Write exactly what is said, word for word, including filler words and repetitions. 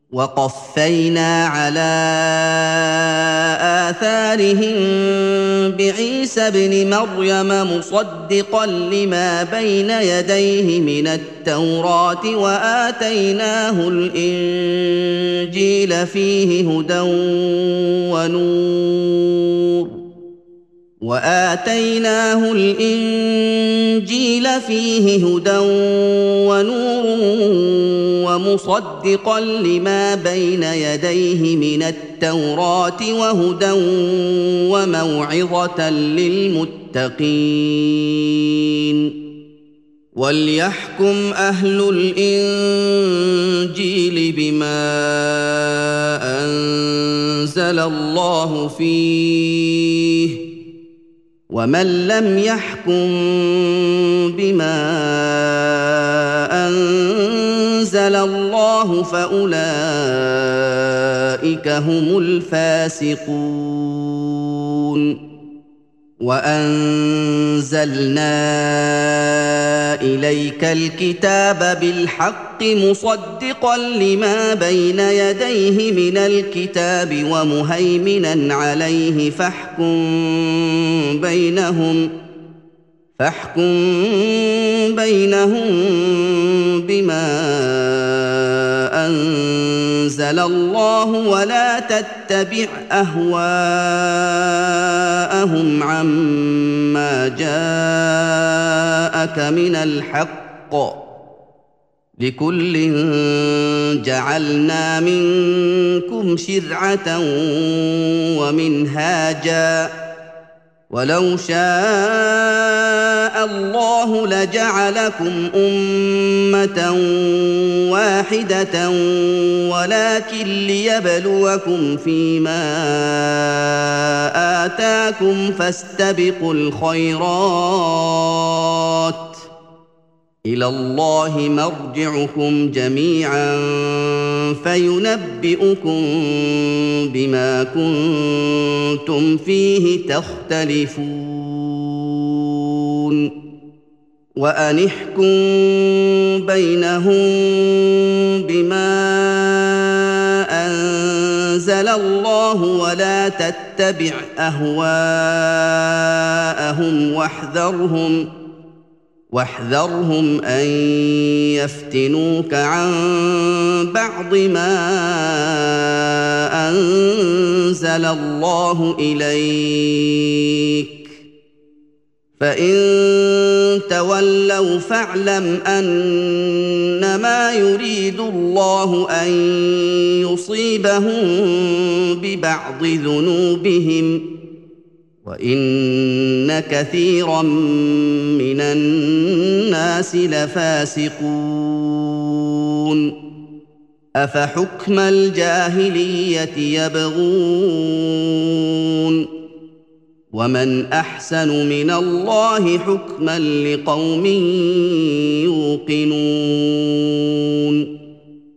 وقفينا على آثارهم بعيسى ابن مريم مصدقا لما بين يديه من التوراة وآتيناه الإنجيل فيه هدى ونور وآتيناه الإنجيل فيه هدى ونور ومصدقا لما بين يديه من التوراة وهدى وموعظة للمتقين وليحكم أهل الإنجيل بما أنزل الله فيه ومن لم يحكم بما أنزل الله فأولئك هم الفاسقون وأنزلنا إليك الكتاب بالحق مصدقا لما بين يديه من الكتاب ومهيمنا عليه فاحكم بينهم فاحكم بينهم بما أنزل الله ولا تتبع أهواءهم عما جاءك من الحق لكل جعلنا منكم شرعة ومنهاجا ولو شاء الله لجعلكم أمة واحدة ولكن ليبلوكم فيما آتاكم فاستبقوا الخيرات إلى الله مرجعكم جميعا فينبئكم بما كنتم فيه تختلفون وأن احكم بينهم بما أنزل الله ولا تتبع أهواءهم واحذرهم واحذرهم أن يفتنوك عن بعض ما أنزل الله إليك فإن تولوا فاعلم أنما يريد الله أن يصيبهم ببعض ذنوبهم وإن كثيرا من الناس لفاسقون أفحكم الجاهلية يبغون ومن أحسن من الله حكما لقوم يوقنون